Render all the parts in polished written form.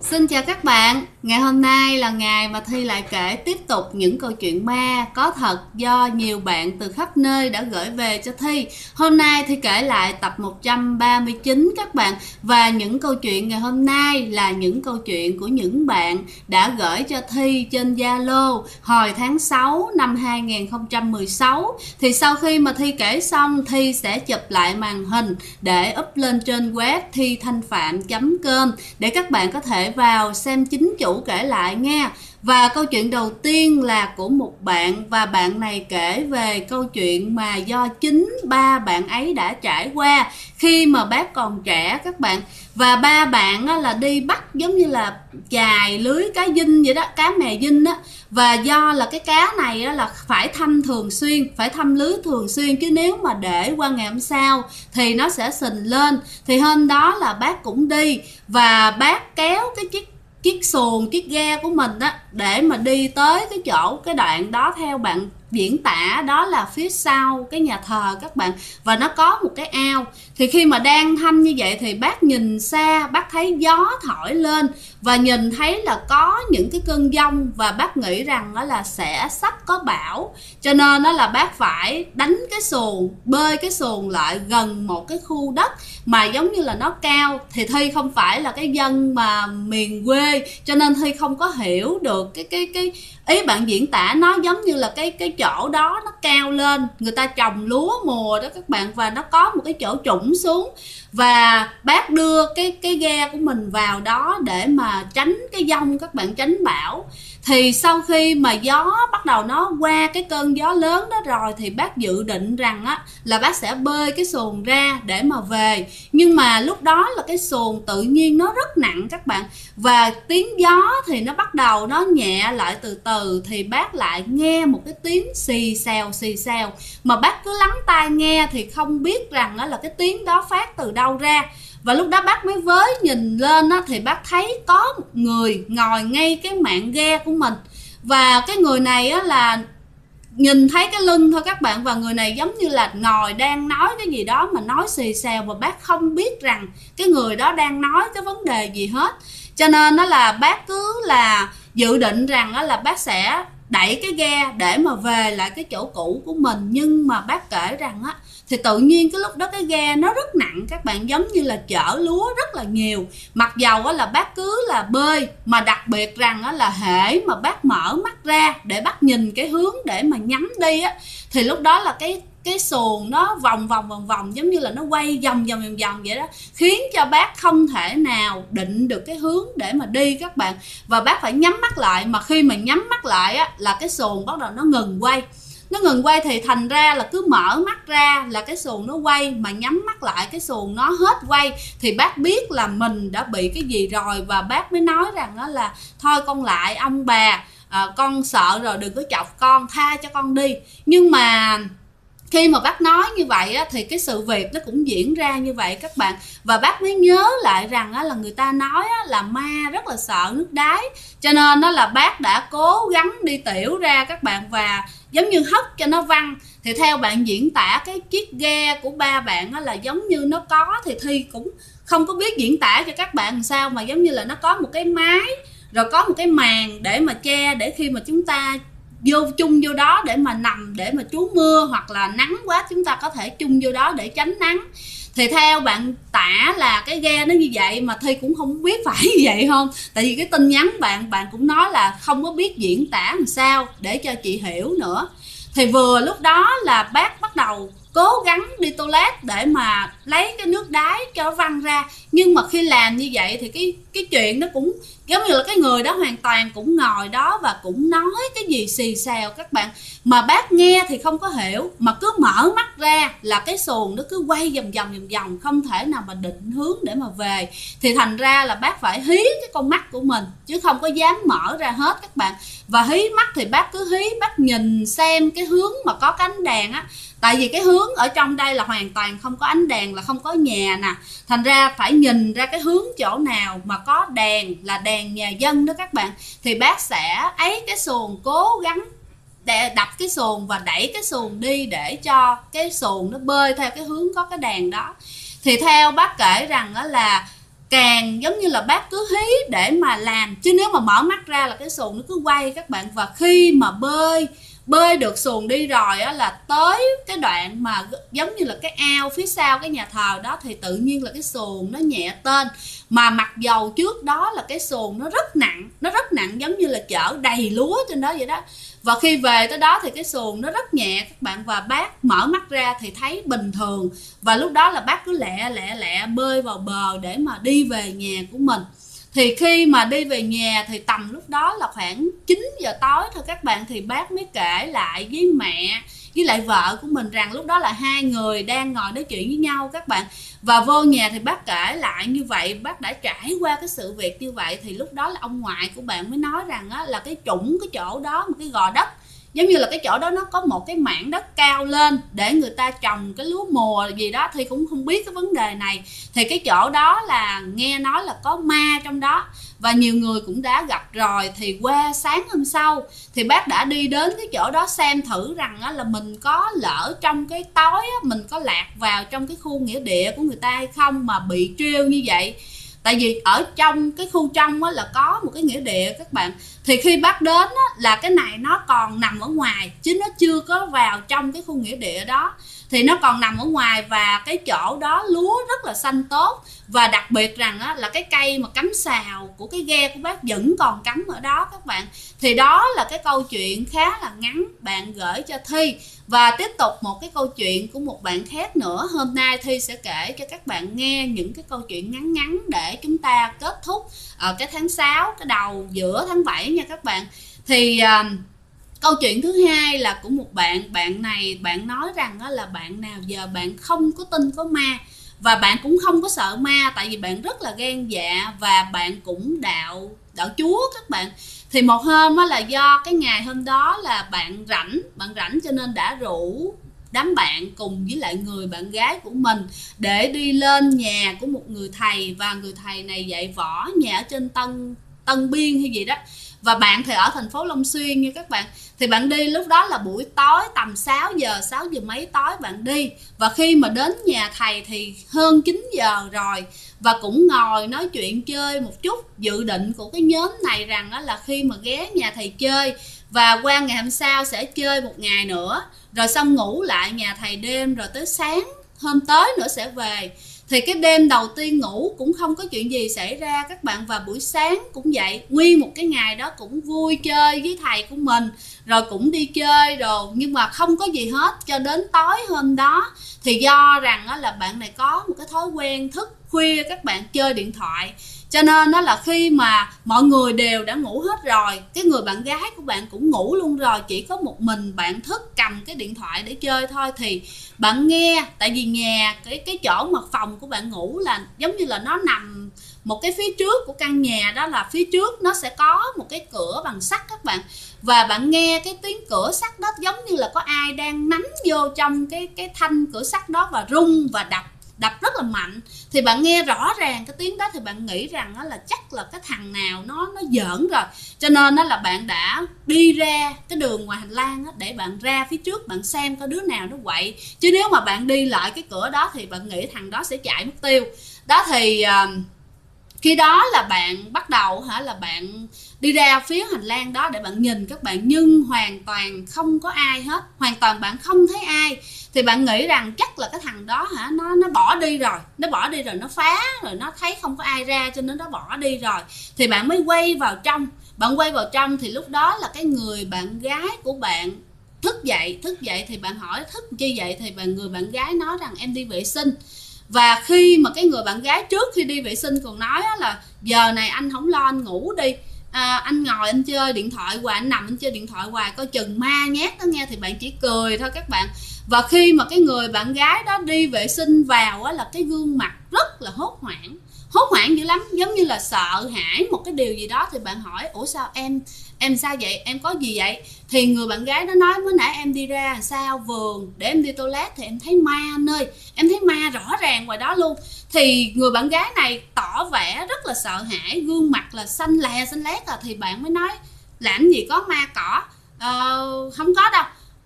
Xin chào các bạn, ngày hôm nay là ngày mà Thi lại kể tiếp tục những câu chuyện ma có thật do nhiều bạn từ khắp nơi đã gửi về cho Thi. Hôm nay Thi kể lại tập 139 các bạn, và những câu chuyện ngày hôm nay là những câu chuyện của những bạn đã gửi cho Thi trên Zalo hồi tháng 6 năm 2016. Thì sau khi mà Thi kể xong, Thi sẽ chụp lại màn hình để up lên trên web thithanhpham.com để các bạn có thể vào xem chính chủ kể lại nha. Và câu chuyện đầu tiên là của một bạn, và bạn này kể về câu chuyện mà do chính ba bạn ấy đã trải qua khi mà bác còn trẻ các bạn. Và ba bạn là đi bắt giống như là chài lưới cá dinh vậy đó, cá mè dinh á. Và do là cái cá này là phải thăm thường xuyên, phải thăm lưới thường xuyên, chứ nếu mà để qua ngày hôm sau thì nó sẽ sình lên. Thì hôm đó là bác cũng đi, và bác kéo cái chiếc xuồng, chiếc ghe của mình á để mà đi tới cái đoạn đó. Theo bạn diễn tả đó là phía sau cái nhà thờ các bạn, và nó có một cái ao. Thì khi mà đang thăm như vậy thì bác nhìn xa, bác thấy gió thổi lên và nhìn thấy là có những cái cơn giông, và bác nghĩ rằng đó là sẽ sắp có bão, cho nên đó là bác phải đánh cái xuồng, bơi cái xuồng lại gần một cái khu đất mà giống như là nó cao. Thì Thi không phải là cái dân mà miền quê, cho nên Thi không có hiểu được cái ý bạn diễn tả. Nó giống như là cái chỗ đó nó cao lên, người ta trồng lúa mùa đó các bạn, và nó có một cái chỗ trũng xuống, và bác đưa cái ghe của mình vào đó để mà tránh cái giông các bạn, tránh bão. Thì sau khi mà gió bắt đầu nó qua cái cơn gió lớn đó rồi, thì bác dự định rằng á là bác sẽ bơi cái xuồng ra để mà về. Nhưng mà lúc đó là cái xuồng tự nhiên nó rất nặng các bạn, và tiếng gió thì nó bắt đầu nó nhẹ lại từ từ. Thì bác lại nghe một cái tiếng xì xèo, mà bác cứ lắng tai nghe thì không biết rằng đó là cái tiếng đó phát từ đâu ra. Và lúc đó bác mới với nhìn lên á, thì bác thấy có một người ngồi ngay cái mạn ghe của mình. Và cái người này á là nhìn thấy cái lưng thôi các bạn, và người này giống như là ngồi đang nói cái gì đó mà nói xì xèo, và bác không biết rằng cái người đó đang nói cái vấn đề gì hết. Cho nên đó là bác cứ là dự định rằng đó là bác sẽ đẩy cái ghe để mà về lại cái chỗ cũ của mình. Nhưng mà bác kể rằng á thì tự nhiên cái lúc đó cái ghe nó rất nặng các bạn, giống như là chở lúa rất là nhiều. Mặc dầu á là bác cứ là bơi, mà đặc biệt rằng á là hễ mà bác mở mắt ra để bác nhìn cái hướng để mà nhắm đi á, thì lúc đó là cái xuồng nó vòng vòng giống như là nó quay vòng vậy đó, khiến cho bác không thể nào định được cái hướng để mà đi các bạn. Và bác phải nhắm mắt lại, mà khi mà nhắm mắt lại á là cái xuồng bắt đầu nó ngừng quay. Nó ngừng quay thì thành ra là cứ mở mắt ra là cái xuồng nó quay, mà nhắm mắt lại cái xuồng nó hết quay. Thì bác biết là mình đã bị cái gì rồi, và bác mới nói rằng đó là thôi con lại ông bà, con sợ rồi, đừng có chọc con, tha cho con đi. Nhưng mà khi mà bác nói như vậy á, thì cái sự việc nó cũng diễn ra như vậy các bạn. Và bác mới nhớ lại rằng á, là người ta nói á, là ma rất là sợ nước đáy, cho nên đó là bác đã cố gắng đi tiểu ra các bạn, và giống như hất cho nó văng. Thì theo bạn diễn tả cái chiếc ghe của ba bạn á, là giống như nó có, thì Thi cũng không có biết diễn tả cho các bạn làm sao, mà giống như là nó có một cái mái, rồi có một cái màn để mà che, để khi mà chúng ta chung vô đó để mà nằm, để mà trú mưa hoặc là nắng quá chúng ta có thể chung vô đó để tránh nắng. Thì theo bạn tả là cái ghe nó như vậy, mà Thi cũng không biết phải như vậy không, tại vì cái tin nhắn bạn cũng nói là không có biết diễn tả làm sao để cho chị hiểu nữa. Thì vừa lúc đó là bác bắt đầu cố gắng đi toilet để mà lấy cái nước đáy cho nó văng ra. Nhưng mà khi làm như vậy thì cái chuyện nó cũng giống như là cái người đó hoàn toàn cũng ngồi đó và cũng nói cái gì xì xèo các bạn, mà bác nghe thì không có hiểu, mà cứ mở mắt ra là cái xuồng nó cứ quay vòng, không thể nào mà định hướng để mà về. Thì thành ra là bác phải hí cái con mắt của mình, chứ không có dám mở ra hết các bạn. Và hí mắt thì bác cứ hí, bác nhìn xem cái hướng mà có cái ánh đèn á. Tại vì cái hướng ở trong đây là hoàn toàn không có ánh đèn, là không có nhà nè, thành ra phải nhìn ra cái hướng chỗ nào mà có đèn, là đèn nhà dân đó các bạn. Thì bác sẽ ấy cái xuồng, cố gắng để đập cái xuồng và đẩy cái xuồng đi để cho cái xuồng nó bơi theo cái hướng có cái đèn đó. Thì theo bác kể rằng đó là càng giống như là bác cứ hí để mà làm, chứ nếu mà mở mắt ra là cái xuồng nó cứ quay các bạn. Và khi mà bơi được xuồng đi rồi á, là tới cái đoạn mà giống như là cái ao phía sau cái nhà thờ đó, thì tự nhiên là cái xuồng nó nhẹ tên. Mà mặc dầu trước đó là cái xuồng nó rất nặng giống như là chở đầy lúa trên đó vậy đó. Và khi về tới đó thì cái xuồng nó rất nhẹ các bạn, và bác mở mắt ra thì thấy bình thường. Và lúc đó là bác cứ lẹ bơi vào bờ để mà đi về nhà của mình. Thì khi mà đi về nhà thì tầm lúc đó là khoảng 9 giờ tối thôi các bạn, thì bác mới kể lại với mẹ với lại vợ của mình rằng lúc đó là hai người đang ngồi nói chuyện với nhau các bạn. Và vô nhà thì bác kể lại như vậy, bác đã trải qua cái sự việc như vậy. Thì lúc đó là ông ngoại của bạn mới nói rằng á, là cái chỗ đó, một cái gò đất, giống như là cái chỗ đó nó có một cái mảng đất cao lên để người ta trồng cái lúa mùa gì đó, thì cũng không biết cái vấn đề này. Thì cái chỗ đó là nghe nói là có ma trong đó, và nhiều người cũng đã gặp rồi. Thì qua sáng hôm sau thì bác đã đi đến cái chỗ đó xem thử rằng là mình có lỡ trong cái tối mình có lạc vào trong cái khu nghĩa địa của người ta hay không mà bị trêu như vậy. Tại vì ở trong cái khu trong là có một cái nghĩa địa các bạn. Thì khi bác đến là cái này nó còn nằm ở ngoài, chứ nó chưa có vào trong cái khu nghĩa địa đó. Thì nó còn nằm ở ngoài, và cái chỗ đó lúa rất là xanh tốt. Và đặc biệt rằng là cái cây mà cắm sào của cái ghe của bác vẫn còn cắm ở đó các bạn. Thì đó là cái câu chuyện khá là ngắn bạn gửi cho Thi. Và tiếp tục một cái câu chuyện của một bạn khác nữa. Hôm nay Thi sẽ kể cho các bạn nghe những cái câu chuyện ngắn để chúng ta kết thúc ở cái tháng 6, cái đầu giữa tháng 7 nha các bạn. Thì câu chuyện thứ hai là của một bạn này, bạn nói rằng là bạn nào giờ bạn không có tin có ma, và bạn cũng không có sợ ma, tại vì bạn rất là gan dạ và bạn cũng đạo Chúa các bạn. Thì một hôm là do cái ngày hôm đó là bạn rảnh cho nên đã rủ đám bạn cùng với lại người bạn gái của mình để đi lên nhà của một người thầy, và người thầy này dạy võ nhà ở trên Tân Biên hay gì đó. Và bạn thì ở thành phố Long Xuyên nha các bạn. Thì bạn đi lúc đó là buổi tối tầm 6 giờ mấy tối bạn đi. Và khi mà đến nhà thầy thì hơn 9 giờ rồi. Và cũng ngồi nói chuyện chơi một chút. Dự định của cái nhóm này rằng là khi mà ghé nhà thầy chơi và qua ngày hôm sau sẽ chơi một ngày nữa, rồi xong ngủ lại nhà thầy đêm, rồi tới sáng hôm tới nữa sẽ về. Thì cái đêm đầu tiên ngủ cũng không có chuyện gì xảy ra các bạn. Và buổi sáng cũng vậy, nguyên một cái ngày đó cũng vui chơi với thầy của mình, rồi cũng đi chơi rồi, nhưng mà không có gì hết. Cho đến tối hôm đó thì do rằng là bạn này có một cái thói quen thức khuya các bạn, chơi điện thoại. Cho nên đó là khi mà mọi người đều đã ngủ hết rồi, cái người bạn gái của bạn cũng ngủ luôn rồi, chỉ có một mình bạn thức cầm cái điện thoại để chơi thôi. Thì bạn nghe, tại vì nhà cái chỗ mà phòng của bạn ngủ là giống như là nó nằm một cái phía trước của căn nhà đó, là phía trước nó sẽ có một cái cửa bằng sắt các bạn. Và bạn nghe cái tiếng cửa sắt đó giống như là có ai đang nắm vô trong cái thanh cửa sắt đó và rung và đập rất là mạnh. Thì bạn nghe rõ ràng cái tiếng đó thì bạn nghĩ rằng là chắc là cái thằng nào nó giỡn rồi. Cho nên là bạn đã đi ra cái đường ngoài hành lang để bạn ra phía trước bạn xem có đứa nào nó quậy. Chứ nếu mà bạn đi lại cái cửa đó thì bạn nghĩ thằng đó sẽ chạy mất tiêu. Đó thì khi đó là bạn bắt đầu là bạn đi ra phía hành lang đó để bạn nhìn các bạn, nhưng hoàn toàn không có ai hết, hoàn toàn bạn không thấy ai. Thì bạn nghĩ rằng chắc là cái thằng đó nó bỏ đi rồi, nó phá rồi, nó thấy không có ai ra cho nên nó bỏ đi rồi. Thì bạn mới quay vào trong. Bạn quay vào trong thì lúc đó là cái người bạn gái của bạn thức dậy thì bạn hỏi thức chi vậy, thì người bạn gái nói rằng em đi vệ sinh. Và khi mà cái người bạn gái trước khi đi vệ sinh còn nói là giờ này anh không lo anh ngủ đi, anh ngồi anh chơi điện thoại hoài, anh nằm anh chơi điện thoại hoài coi chừng ma nhát đó nghe. Thì bạn chỉ cười thôi các bạn. Và khi mà cái người bạn gái đó đi vệ sinh vào là cái gương mặt rất là hốt hoảng dữ lắm, giống như là sợ hãi một cái điều gì đó. Thì bạn hỏi ủa sao em sao vậy, em có gì vậy? Thì người bạn gái đó nói mới nãy em đi ra sau vườn để em đi toilet thì em thấy ma anh ơi, em thấy ma rõ ràng ngoài đó luôn. Thì người bạn gái này tỏ vẻ rất là sợ hãi, gương mặt là xanh lét. Thì bạn mới nói làm gì có ma cỏ, không có đâu,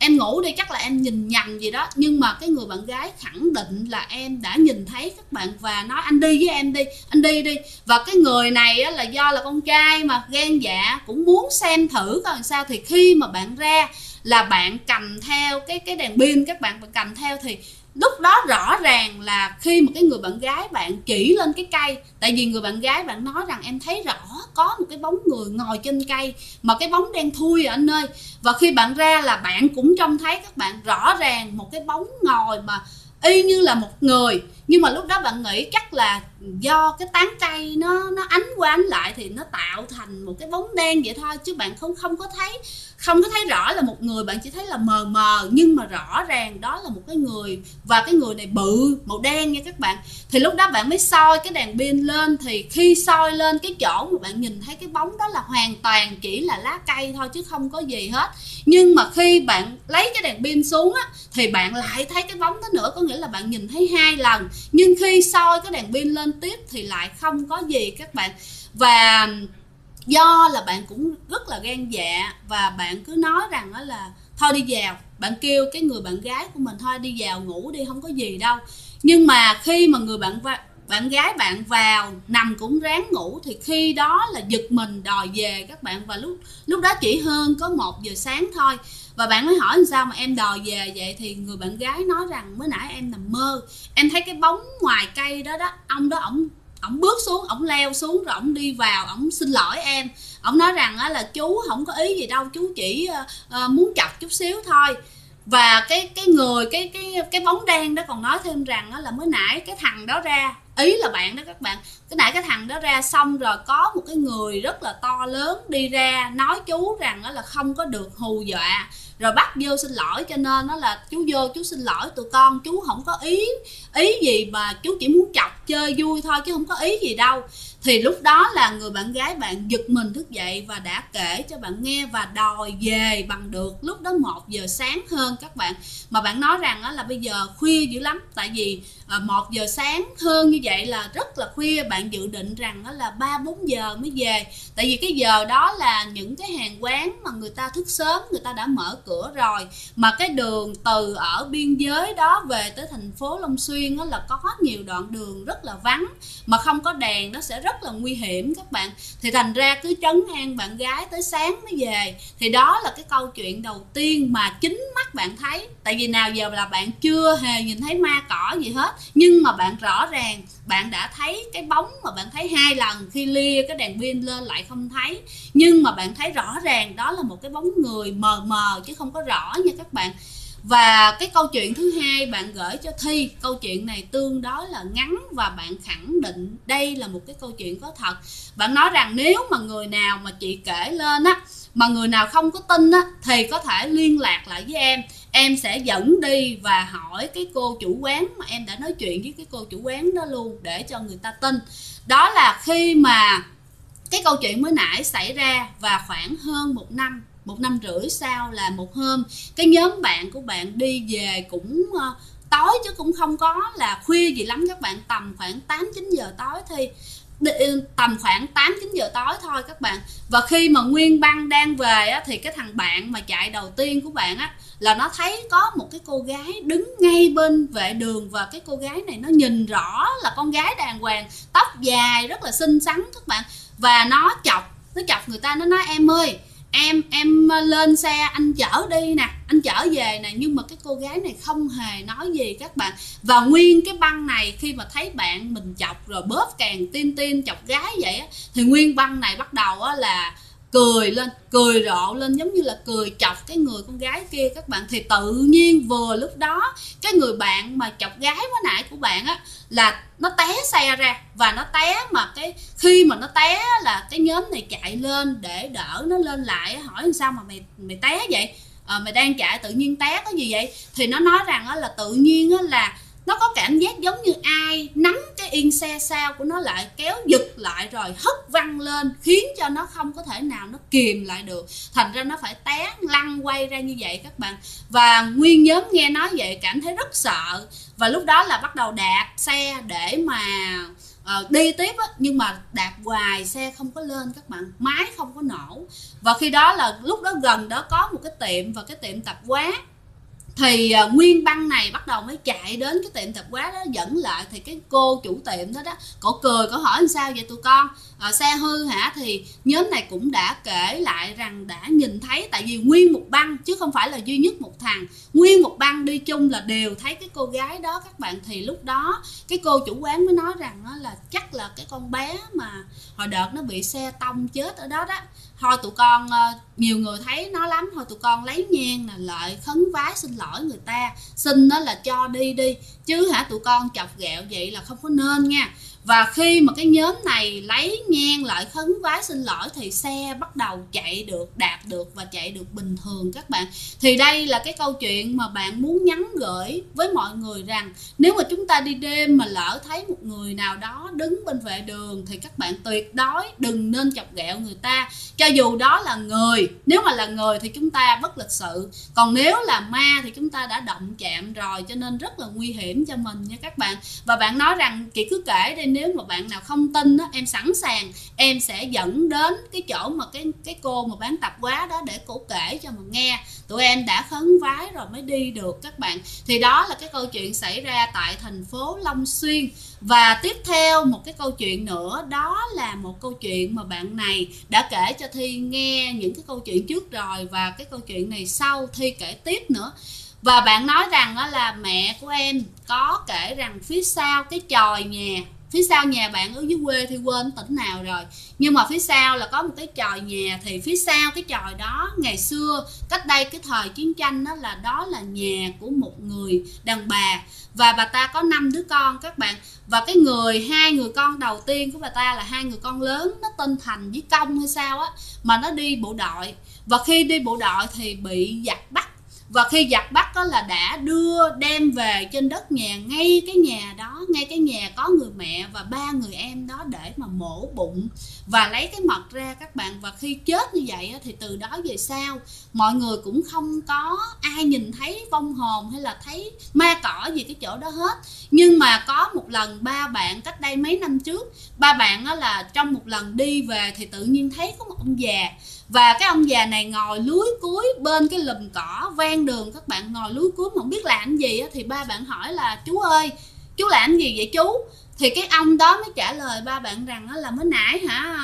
em ngủ đi, chắc là em nhìn nhầm gì đó, nhưng mà cái người bạn gái khẳng định là em đã nhìn thấy các bạn, và nói anh đi với em đi, anh đi đi. Và cái người này á, là do là con trai mà gan dạ cũng muốn xem thử coi làm sao, thì khi mà bạn ra là bạn cầm theo cái đèn pin, các bạn cầm theo, thì lúc đó rõ ràng là khi mà cái người bạn gái bạn chỉ lên cái cây, tại vì người bạn gái bạn nói rằng em thấy rõ có một cái bóng người ngồi trên cây, mà cái bóng đen thui anh ơi. Và khi bạn ra là bạn cũng trông thấy các bạn rõ ràng một cái bóng ngồi mà y như là một người, nhưng mà lúc đó bạn nghĩ chắc là do cái tán cây nó ánh qua ánh lại thì nó tạo thành một cái bóng đen vậy thôi, chứ bạn không có thấy rõ là một người, bạn chỉ thấy là mờ mờ, nhưng mà rõ ràng đó là một cái người, và cái người này bự màu đen nha các bạn. Thì lúc đó bạn mới soi cái đèn pin lên, thì khi soi lên cái chỗ mà bạn nhìn thấy cái bóng đó là hoàn toàn chỉ là lá cây thôi chứ không có gì hết. Nhưng mà khi bạn lấy cái đèn pin xuống á, thì bạn lại thấy cái bóng đó nữa, có nghĩa là bạn nhìn thấy 2 lần, nhưng khi soi cái đèn pin lên tiếp thì lại không có gì các bạn. Và do là bạn cũng rất là gan dạ, và bạn cứ nói rằng đó là thôi đi vào, bạn kêu cái người bạn gái của mình thôi đi vào ngủ đi, không có gì đâu. Nhưng mà khi mà người bạn gái bạn vào nằm cũng ráng ngủ, thì khi đó là giật mình đòi về các bạn. Và lúc đó chỉ hơn có 1 giờ sáng thôi. Và bạn mới hỏi làm sao mà em đòi về vậy, thì người bạn gái nói rằng mới nãy em nằm mơ, em thấy cái bóng ngoài cây đó ông đó ổng bước xuống, ổng leo xuống rồi ổng đi vào, ổng xin lỗi em, ổng nói rằng là chú không có ý gì đâu, chú chỉ muốn chọc chút xíu thôi. Và cái bóng đen đó còn nói thêm rằng là mới nãy cái thằng đó ra, ý là bạn đó các bạn, cái nãy cái thằng đó ra xong rồi có một cái người rất là to lớn đi ra nói chú rằng là không có được hù dọa, rồi bắt vô xin lỗi, cho nên nó là chú vô chú xin lỗi tụi con, chú không có ý gì, mà chú chỉ muốn chọc chơi vui thôi chứ không có ý gì đâu. Thì lúc đó là người bạn gái bạn giật mình thức dậy và đã kể cho bạn nghe và đòi về bằng được. Lúc đó 1 giờ sáng hơn các bạn, mà bạn nói rằng là bây giờ khuya dữ lắm, tại vì 1 giờ sáng hơn như vậy là rất là khuya. Bạn dự định rằng là 3-4 giờ mới về, tại vì cái giờ đó là những cái hàng quán mà người ta thức sớm người ta đã mở cửa rồi, mà cái đường từ ở biên giới đó về tới thành phố Long Xuyên là có nhiều đoạn đường rất là vắng, mà không có đèn nó sẽ rất là nguy hiểm các bạn. Thì thành ra cứ trấn an bạn gái tới sáng mới về. Thì đó là cái câu chuyện đầu tiên mà chính mắt bạn thấy, tại vì nào giờ là bạn chưa hề nhìn thấy ma cỏ gì hết, nhưng mà bạn rõ ràng bạn đã thấy cái bóng mà bạn thấy 2 lần, khi lia cái đèn pin lên lại không thấy, nhưng mà bạn thấy rõ ràng đó là một cái bóng người mờ mờ chứ không có rõ nha các bạn. Và cái câu chuyện thứ hai bạn gửi cho Thi, câu chuyện này tương đối là ngắn và bạn khẳng định đây là một cái câu chuyện có thật. Bạn nói rằng nếu mà người nào mà chị kể lên á, mà người nào không có tin á, thì có thể liên lạc lại với em sẽ dẫn đi và hỏi cái cô chủ quán mà em đã nói chuyện với cái cô chủ quán đó luôn, để cho người ta tin. Đó là khi mà cái câu chuyện mới nãy xảy ra, và khoảng hơn 1 năm rưỡi sau là một hôm cái nhóm bạn của bạn đi về cũng tối chứ cũng không có là khuya gì lắm các bạn, tầm khoảng 8-9 giờ tối, thì tầm khoảng 8-9 giờ tối thôi các bạn. Và khi mà nguyên băng đang về á, thì cái thằng bạn mà chạy đầu tiên của bạn á, là nó thấy có một cái cô gái đứng ngay bên vệ đường, và cái cô gái này nó nhìn rõ là con gái đàng hoàng, tóc dài rất là xinh xắn các bạn. Và nó chọc người ta, nó nói em ơi, em lên xe anh chở đi nè, anh chở về nè. Nhưng mà cái cô gái này không hề nói gì các bạn. Và nguyên cái băng này khi mà thấy bạn mình chọc rồi bóp càng tin chọc gái vậy á, thì nguyên băng này bắt đầu á là cười rộ lên, giống như là cười chọc cái người con gái kia các bạn. Thì tự nhiên vừa lúc đó cái người bạn mà chọc gái mới nãy của bạn á, là nó té xe ra, và nó té mà khi mà nó té là cái nhóm này chạy lên để đỡ nó lên lại, hỏi sao mà mày té vậy, mày đang chạy tự nhiên té có gì vậy. Thì nó nói rằng là tự nhiên là nó có cảm giác giống như ai nắm cái yên xe sau của nó lại, kéo giật lại rồi hất văng lên, khiến cho nó không có thể nào nó kìm lại được, thành ra nó phải té lăn quay ra như vậy các bạn. Và nguyên nhóm nghe nói vậy cảm thấy rất sợ, và lúc đó là bắt đầu đạp xe để mà đi tiếp á, nhưng mà đạp hoài xe không có lên các bạn, máy không có nổ. Và khi đó là lúc đó gần đó có một cái tiệm, và cái tiệm tạp hóa thì nguyên băng này bắt đầu mới chạy đến cái tiệm tạp hóa đó dẫn lại. Thì cái cô chủ tiệm đó cổ cười, cổ hỏi làm sao vậy tụi con, xe hư hả? Thì nhóm này cũng đã kể lại rằng đã nhìn thấy, tại vì nguyên một băng chứ không phải là duy nhất một thằng, nguyên một băng đi chung là đều thấy cái cô gái đó các bạn. Thì lúc đó cái cô chủ quán mới nói rằng là chắc là cái con bé mà hồi đợt nó bị xe tông chết ở đó đó, thôi tụi con nhiều người thấy nó lắm, thôi tụi con lấy nhang là lại khấn vái xin lỗi người ta, xin nó là cho đi chứ tụi con chọc ghẹo vậy là không có nên nha. Và khi mà cái nhóm này lấy nhang lại khấn vái xin lỗi thì xe bắt đầu chạy được, đạp được và chạy được bình thường các bạn. Thì đây là cái câu chuyện mà bạn muốn nhắn gửi với mọi người rằng nếu mà chúng ta đi đêm mà lỡ thấy một người nào đó đứng bên vệ đường thì các bạn tuyệt đối đừng nên chọc ghẹo người ta. Cho dù đó là người, nếu mà là người thì chúng ta bất lịch sự, còn nếu là ma thì chúng ta đã động chạm rồi, cho nên rất là nguy hiểm cho mình nha các bạn. Và bạn nói rằng chị cứ kể đi, nếu mà bạn nào không tin đó, em sẵn sàng em sẽ dẫn đến cái chỗ mà cái cô mà bán tạp hóa đó để cổ kể cho mà nghe. Tụi em đã khấn vái rồi mới đi được các bạn. Thì đó là cái câu chuyện xảy ra tại thành phố Long Xuyên. Và tiếp theo một cái câu chuyện nữa, đó là một câu chuyện mà bạn này đã kể cho Thi nghe những cái câu chuyện trước rồi, và cái câu chuyện này sau Thi kể tiếp nữa. Và bạn nói rằng đó là mẹ của em có kể rằng phía sau cái chòi nhà, phía sau nhà bạn ở dưới quê thì quên tỉnh nào rồi, nhưng mà phía sau là có một cái chòi nhà. Thì phía sau cái chòi đó ngày xưa cách đây cái thời chiến tranh đó là nhà của một người đàn bà, và bà ta có 5 đứa con các bạn. Và cái hai người con đầu tiên của bà ta là hai người con lớn, nó tên Thành với Công hay sao á, mà nó đi bộ đội. Và khi đi bộ đội thì bị giặc bắt, và khi giặc bắt đó là đã đem về trên đất nhà, ngay cái nhà đó, ngay cái nhà có người mẹ và 3 người em đó, để mà mổ bụng và lấy cái mật ra các bạn. Và khi chết như vậy thì từ đó về sau mọi người cũng không có ai nhìn thấy vong hồn hay là thấy ma cỏ gì cái chỗ đó hết. Nhưng mà có một lần ba bạn cách đây mấy năm trước, ba bạn đó là trong một lần đi về thì tự nhiên thấy có một ông già, và cái ông già này ngồi lúi cúi bên cái lùm cỏ ven đường các bạn, ngồi lúi cúi mà không biết làm gì á. Thì ba bạn hỏi là chú ơi, chú làm gì vậy chú? Thì cái ông đó mới trả lời ba bạn rằng là mới nãy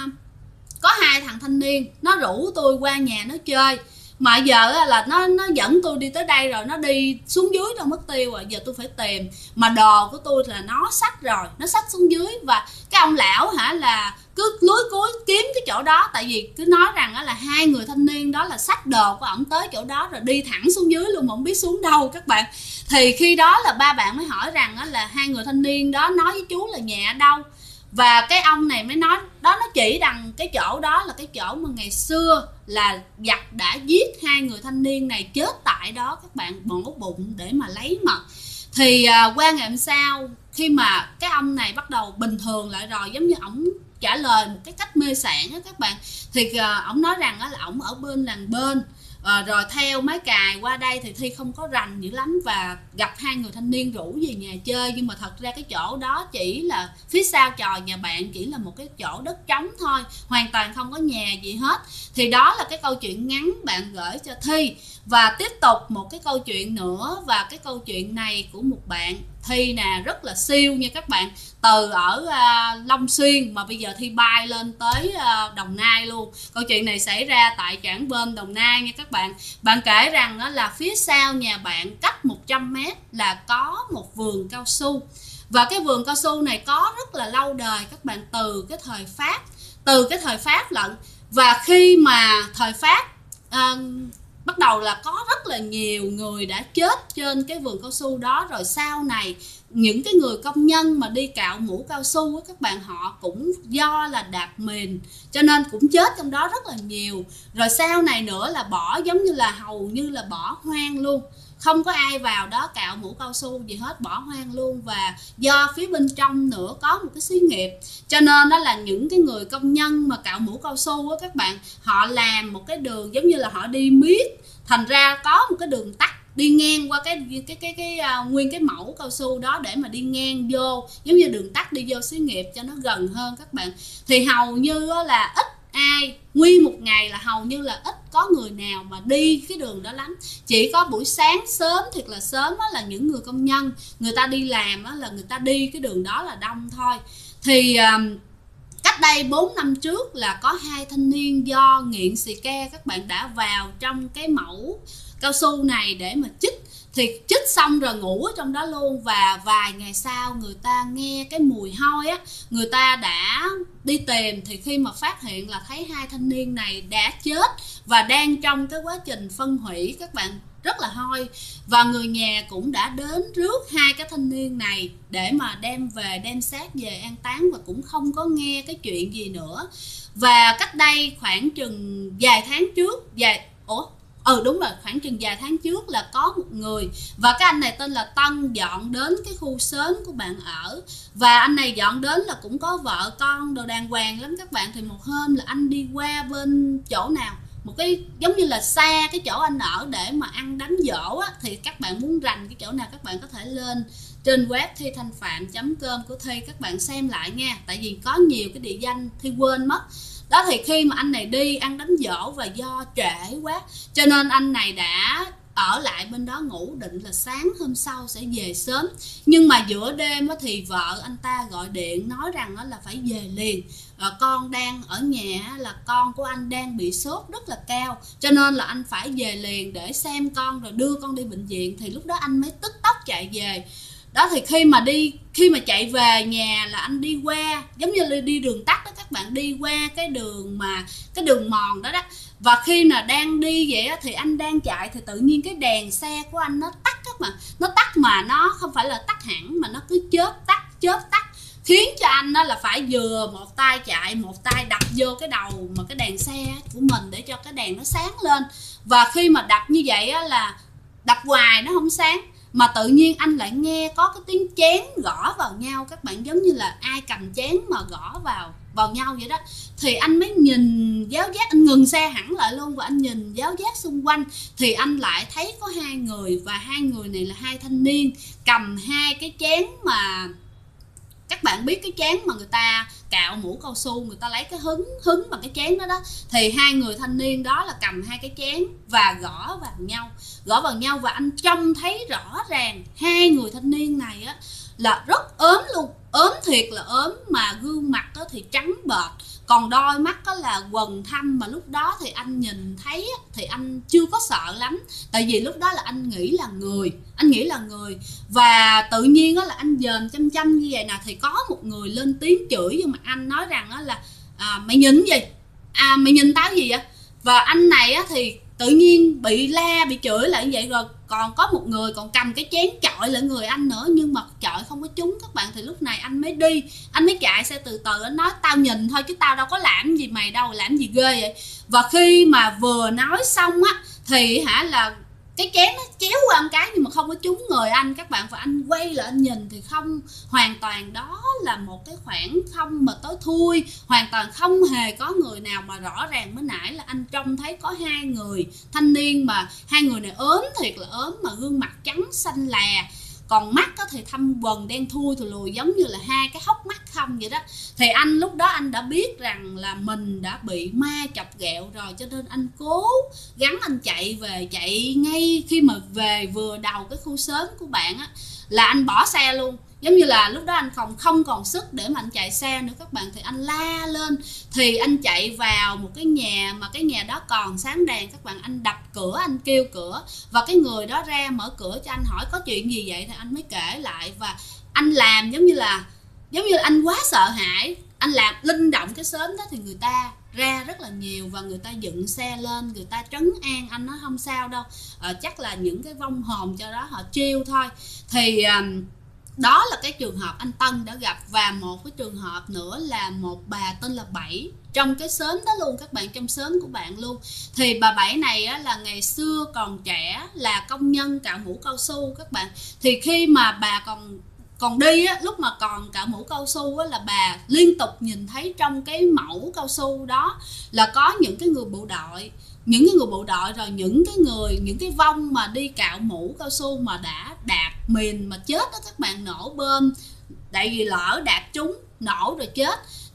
có 2 thằng thanh niên nó rủ tôi qua nhà nó chơi, mà giờ là nó dẫn tôi đi tới đây rồi, nó đi xuống dưới đâu mất tiêu rồi, giờ tôi phải tìm, mà đồ của tôi là nó xách rồi, nó xách xuống dưới. Và cái ông lão là cứ lúi cúi kiếm cái chỗ đó, tại vì cứ nói rằng là 2 người thanh niên đó là xách đồ của ổng tới chỗ đó rồi đi thẳng xuống dưới luôn mà không biết xuống đâu các bạn. Thì khi đó là ba bạn mới hỏi rằng là 2 người thanh niên đó nói với chú là nhà ở đâu. Và cái ông này mới nói đó, nó chỉ rằng cái chỗ đó là cái chỗ mà ngày xưa là giặc đã giết 2 người thanh niên này chết tại đó các bạn, mổ bụng để mà lấy mật. Thì qua ngày hôm sau, khi mà cái ông này bắt đầu bình thường lại rồi, giống như ổng trả lời một cái cách mê sảng á các bạn, thì ổng nói rằng là ổng ở bên làng bên, rồi theo máy cài qua đây thì Thi không có rành dữ lắm, và gặp 2 người thanh niên rủ về nhà chơi. Nhưng mà thật ra cái chỗ đó chỉ là phía sau chòi nhà bạn, chỉ là một cái chỗ đất trống thôi, hoàn toàn không có nhà gì hết. Thì đó là cái câu chuyện ngắn bạn gửi cho Thi. Và tiếp tục một cái câu chuyện nữa, và cái câu chuyện này của một bạn Thi nè, rất là siêu nha các bạn, từ ở Long Xuyên mà bây giờ Thi bay lên tới Đồng Nai luôn. Câu chuyện này xảy ra tại Trảng Bom, Đồng Nai nha các bạn. Bạn kể rằng đó là phía sau nhà bạn cách 100 m là có một vườn cao su, và cái vườn cao su này có rất là lâu đời các bạn, từ cái thời Pháp lận. Và khi mà thời Pháp bắt đầu là có rất là nhiều người đã chết trên cái vườn cao su đó. Rồi sau này những cái người công nhân mà đi cạo mũ cao su á các bạn, họ cũng do là đạp mìn cho nên cũng chết trong đó rất là nhiều. Rồi sau này nữa là bỏ, giống như là hầu như là bỏ hoang luôn, không có ai vào đó cạo mũ cao su gì hết, bỏ hoang luôn. Và do phía bên trong nữa có một cái xí nghiệp, cho nên đó là những cái người công nhân mà cạo mũ cao su á các bạn, họ làm một cái đường giống như là họ đi miết, thành ra có một cái đường tắt đi ngang qua nguyên cái mẫu cao su đó để mà đi ngang vô, giống như đường tắt đi vô xí nghiệp cho nó gần hơn các bạn. Thì hầu như là ít ai, nguyên một ngày là hầu như là ít có người nào mà đi cái đường đó lắm. Chỉ có buổi sáng sớm, thiệt là sớm á, là những người công nhân, người ta đi làm á, là người ta đi cái đường đó là đông thôi. Thì cách đây 4 năm trước là có 2 thanh niên do nghiện xì ke các bạn đã vào trong cái mẫu cao su này để mà chích. Thì chích xong rồi ngủ ở trong đó luôn, và vài ngày sau người ta nghe cái mùi hôi á, người ta đã đi tìm. Thì khi mà phát hiện là thấy 2 thanh niên này đã chết và đang trong cái quá trình phân hủy các bạn, rất là hôi. Và người nhà cũng đã đến rước 2 cái thanh niên này để mà đem về, đem xác về an táng, và cũng không có nghe cái chuyện gì nữa. Và cách đây khoảng chừng vài tháng trước, đúng rồi, khoảng chừng vài tháng trước là có một người, và cái anh này tên là Tân, dọn đến cái khu xóm của bạn ở. Và anh này dọn đến là cũng có vợ con đồ đàng hoàng lắm các bạn. Thì một hôm là anh đi qua bên chỗ nào, một cái giống như là xa cái chỗ anh ở để mà ăn đám giỗ á. Thì các bạn muốn rành cái chỗ nào các bạn có thể lên trên web thithanhpham.com của Thi, các bạn xem lại nha, tại vì có nhiều cái địa danh Thi quên mất đó. Thì khi mà anh này đi ăn đám giỗ và do trễ quá cho nên anh này đã ở lại bên đó ngủ, định là sáng hôm sau sẽ về sớm. Nhưng mà giữa đêm thì vợ anh ta gọi điện nói rằng là phải về liền, con đang ở nhà, là con của anh đang bị sốt rất là cao, cho nên là anh phải về liền để xem con rồi đưa con đi bệnh viện. Thì lúc đó anh mới tức tốc chạy về đó. Thì khi mà chạy về nhà là anh đi qua giống như là đi đường tắt đó các bạn, đi qua cái đường mòn đó. Và khi mà đang đi vậy thì anh đang chạy thì tự nhiên cái đèn xe của anh nó tắt các bạn. Nó tắt mà nó không phải là tắt hẳn mà nó cứ chớp tắt, khiến cho anh đó là phải vừa một tay chạy, một tay đập vô cái đầu mà cái đèn xe của mình để cho cái đèn nó sáng lên. Và khi mà đập như vậy là đập hoài nó không sáng, mà tự nhiên anh lại nghe có cái tiếng chén gõ vào nhau các bạn, giống như là ai cầm chén mà gõ vào nhau vậy đó. Thì anh mới nhìn giáo giác, anh ngừng xe hẳn lại luôn và anh nhìn giáo giác xung quanh. Thì anh lại thấy có 2 người, và 2 người này là 2 thanh niên cầm 2 cái chén, mà các bạn biết cái chén mà người ta cạo mũ cao su, người ta lấy cái hứng bằng cái chén đó. Thì 2 người thanh niên đó là cầm 2 cái chén và gõ vào nhau. Và anh trông thấy rõ ràng 2 người thanh niên này á là rất ốm luôn, ốm thiệt là ốm, mà gương mặt thì trắng bệch, còn đôi mắt là quầng thâm. Mà lúc đó thì anh nhìn thấy thì anh chưa có sợ lắm, tại vì lúc đó là anh nghĩ là người. Và tự nhiên là anh dòm chăm như vậy nè, thì có một người lên tiếng chửi vô mặt anh, nói rằng là mày nhìn gì, mày nhìn tao gì vậy. Và anh này thì tự nhiên bị la, bị chửi lại như vậy. Rồi còn có một người còn cầm cái chén chọi lại người anh nữa, nhưng mà chọi không có trúng các bạn. Thì lúc này anh mới chạy xe từ từ, anh nói tao nhìn thôi chứ tao đâu có làm gì mày đâu, làm gì ghê vậy. Và khi mà vừa nói xong thì là cái chén nó chéo qua một cái nhưng mà không có trúng người anh các bạn. Và anh quay lại anh nhìn thì không, hoàn toàn đó là một cái khoảng không mà tối thui, hoàn toàn không hề có người nào. Mà rõ ràng mới nãy là anh trông thấy có 2 người thanh niên, mà 2 người này ốm thiệt là ốm, mà gương mặt trắng xanh lè, còn mắt thì thâm quầng đen thui thù lùi, giống như là 2 cái hốc mắt không vậy đó. Thì anh lúc đó anh đã biết rằng là mình đã bị ma chọc ghẹo rồi, cho nên anh cố gắng anh chạy về. Chạy ngay khi mà về vừa đầu cái khu xóm của bạn là anh bỏ xe luôn, giống như là lúc đó anh không còn sức để mà anh chạy xe nữa các bạn. Thì anh la lên, thì anh chạy vào một cái nhà, mà cái nhà đó còn sáng đèn các bạn. Anh đập cửa, anh kêu cửa, và cái người đó ra mở cửa cho anh, hỏi có chuyện gì vậy. Thì anh mới kể lại, và anh làm giống như là anh quá sợ hãi. Anh làm linh động cái xóm đó thì người ta ra rất là nhiều, và người ta dựng xe lên, người ta trấn an anh, nói không sao đâu, chắc là những cái vong hồn cho đó họ trêu thôi. Thì đó là cái trường hợp anh Tân đã gặp. Và một cái trường hợp nữa là một bà tên là Bảy, trong cái xóm đó luôn các bạn, trong xóm của bạn luôn. Thì bà Bảy này là ngày xưa còn trẻ, là công nhân cạo mũ cao su các bạn. Thì khi mà bà còn đi lúc mà còn cạo mũ cao su là bà liên tục nhìn thấy trong cái mẫu cao su đó là có những cái người bộ đội, rồi những cái vong mà đi cạo mũ cao su mà đã đạp mìn mà chết đó các bạn, nổ bơm, tại vì lỡ đạp trúng nổ rồi chết.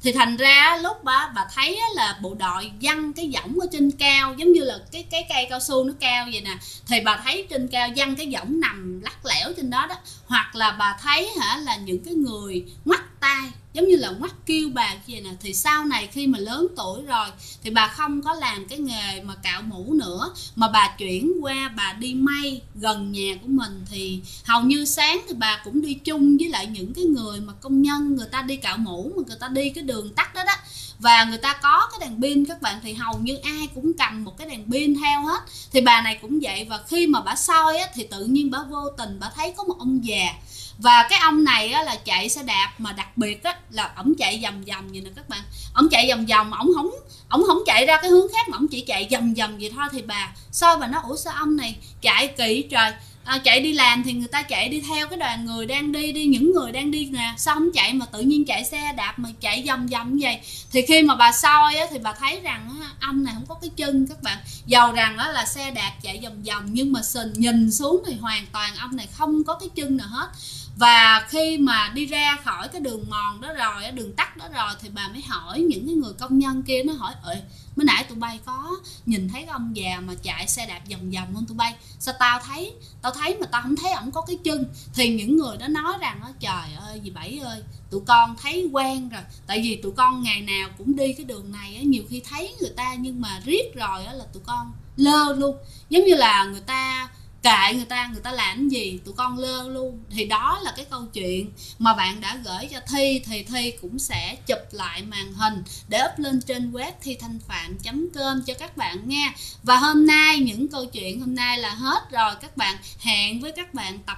Thì thành ra lúc bà thấy là bộ đội văng cái võng ở trên cao, giống như là cái cây cao su nó cao vậy nè, thì bà thấy trên cao văng cái võng nằm lắc lẻo trên đó đó. Hoặc là bà thấy là những cái người ngoắt tay, giống như là ngoắt kêu bà vậy nè. Thì sau này khi mà lớn tuổi rồi thì bà không có làm cái nghề mà cạo mũ nữa, mà bà chuyển qua bà đi may gần nhà của mình. Thì hầu như sáng thì bà cũng đi chung với lại những cái người mà công nhân, người ta đi cạo mũ mà người ta đi cái đường tắt đó đó, và người ta có cái đèn pin các bạn, thì hầu như ai cũng cầm một cái đèn pin theo hết. Thì bà này cũng vậy, và khi mà bà soi thì tự nhiên bà vô tình bà thấy có một ông già, và cái ông này là chạy xe đạp, mà đặc biệt là ổng chạy vòng vòng vậy nè các bạn. Ổng chạy vòng vòng, ổng không chạy ra cái hướng khác mà ổng chỉ chạy vòng vòng vậy thôi. Thì bà soi bà nói ủa sao ông này chạy kỹ trời, chạy đi làm thì người ta chạy đi theo cái đoàn người đang đi những người đang đi nè, sao không chạy mà tự nhiên chạy xe đạp mà chạy vòng vòng như vậy. Thì khi mà bà soi thì bà thấy rằng ông này không có cái chân các bạn, dầu rằng là xe đạp chạy vòng vòng nhưng mà nhìn xuống thì hoàn toàn ông này không có cái chân nào hết. Và khi mà đi ra khỏi cái đường mòn đó rồi, đường tắt đó rồi, thì bà mới hỏi những cái người công nhân kia, nó hỏi mới nãy tụi bay có nhìn thấy ông già mà chạy xe đạp vòng vòng không tụi bay? Sao tao thấy mà tao không thấy ổng có cái chân. Thì những người đó nói rằng trời ơi dì Bảy ơi, tụi con thấy quen rồi, tại vì tụi con ngày nào cũng đi cái đường này nhiều khi thấy người ta nhưng mà riết rồi là tụi con lơ luôn, giống như là người ta kệ người ta làm cái gì tụi con lơ luôn. Thì đó là cái câu chuyện mà bạn đã gửi cho Thi, thì Thi cũng sẽ chụp lại màn hình để up lên trên web thithanhpham.com cho các bạn nha. Và hôm nay những câu chuyện hôm nay là hết rồi các bạn. Hẹn với các bạn tập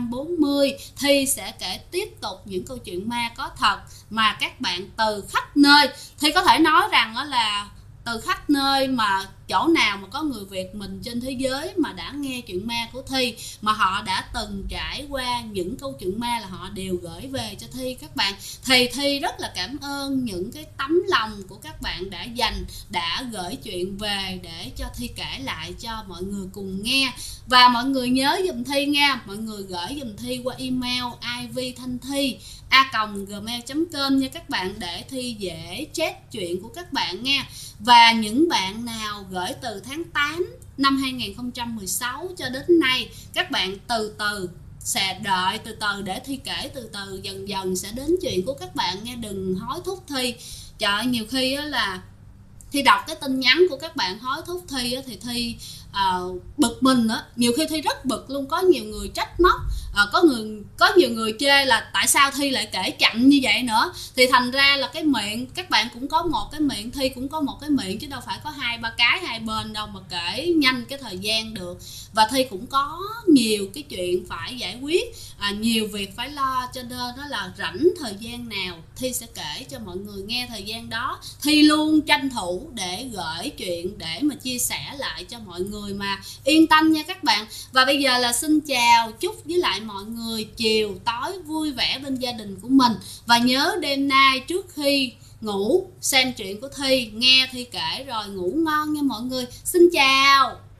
140, Thi sẽ kể tiếp tục những câu chuyện ma có thật mà các bạn từ khắp nơi. Thi có thể nói rằng là từ khắp nơi, mà chỗ nào mà có người Việt mình trên thế giới mà đã nghe chuyện ma của Thi, mà họ đã từng trải qua những câu chuyện ma là họ đều gửi về cho Thi các bạn. Thì Thi rất là cảm ơn những cái tấm lòng của các bạn đã gửi chuyện về để cho Thi kể lại cho mọi người cùng nghe. Và mọi người nhớ giùm Thi nha, mọi người gửi giùm Thi qua email ivthanhthi@gmail.com nha các bạn, để Thi dễ check chuyện của các bạn nha. Và những bạn nào gửi từ tháng 8 năm 2016 cho đến nay, các bạn từ từ sẽ đợi từ từ để Thi kể từ từ, dần dần sẽ đến chuyện của các bạn nghe, đừng hối thúc Thi. Trời ơi, nhiều khi là Thi đọc cái tin nhắn của các bạn hối thúc Thi thì Thi bực mình đó. Nhiều khi Thi rất bực luôn, có nhiều người trách móc, có nhiều người chê là tại sao Thi lại kể chậm như vậy nữa. Thì thành ra là cái miệng các bạn cũng có một cái miệng, Thi cũng có một cái miệng, chứ đâu phải có 2-3 cái hai bên đâu mà kể nhanh cái thời gian được. Và Thi cũng có nhiều cái chuyện phải giải quyết, nhiều việc phải lo, cho nên đó là rảnh thời gian nào Thi sẽ kể cho mọi người nghe thời gian đó. Thi luôn tranh thủ để gửi chuyện để mà chia sẻ lại cho mọi người mà yên tâm nha các bạn. Và bây giờ là xin chào, chúc với lại mọi người chiều tối vui vẻ bên gia đình của mình. Và nhớ đêm nay trước khi ngủ xem chuyện của Thi, nghe Thi kể rồi ngủ ngon nha mọi người. Xin chào.